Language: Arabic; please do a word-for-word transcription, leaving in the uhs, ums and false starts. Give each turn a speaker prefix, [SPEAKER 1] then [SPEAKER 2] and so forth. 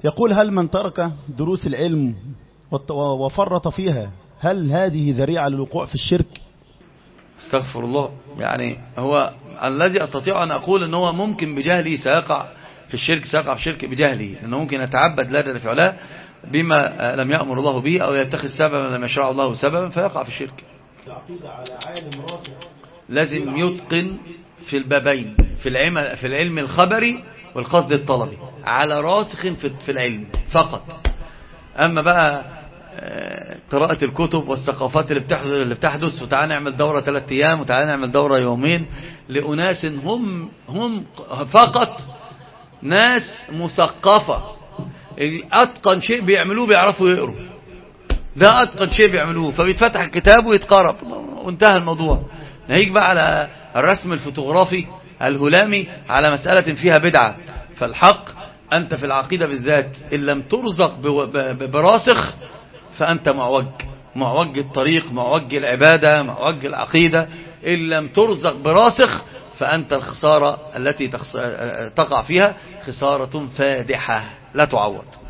[SPEAKER 1] يقول: هل من ترك دروس العلم وفرط فيها هل هذه ذريعة للوقوع في الشرك؟
[SPEAKER 2] استغفر الله. يعني هو الذي أستطيع أن أقول أنه ممكن بجهله سيقع في الشرك، سيقع في الشرك بجهله، لأنه ممكن يتعبد لا جل في علاه بما لم يأمر الله به، أو يتخذ سببا لم يشرع الله سببا فيقع في الشرك. لازم يتقن في البابين، في العلم, في العلم الخبري والقصد الطلبي، على راسخ في العلم فقط. أما بقى قراءة الكتب والثقافات اللي بتحدث، وتعالى نعمل دورة ثلاثة أيام وتعالى نعمل دورة يومين لأناس هم هم فقط ناس مثقفة، أتقن شيء بيعملوه بيعرفوا يقروا، ده أتقن شيء بيعملوه، فبيتفتح الكتاب ويتقرب وانتهى الموضوع. نهيك بقى على الرسم الفوتوغرافي الهلامي على مسألة فيها بدعة. فالحق أنت في العقيدة بالذات إن لم ترزق براسخ فأنت معوج، معوج الطريق، معوج العبادة، معوج العقيدة. إن لم ترزق براسخ فأنت الخسارة التي تقع فيها خسارة فادحة لا تعوض.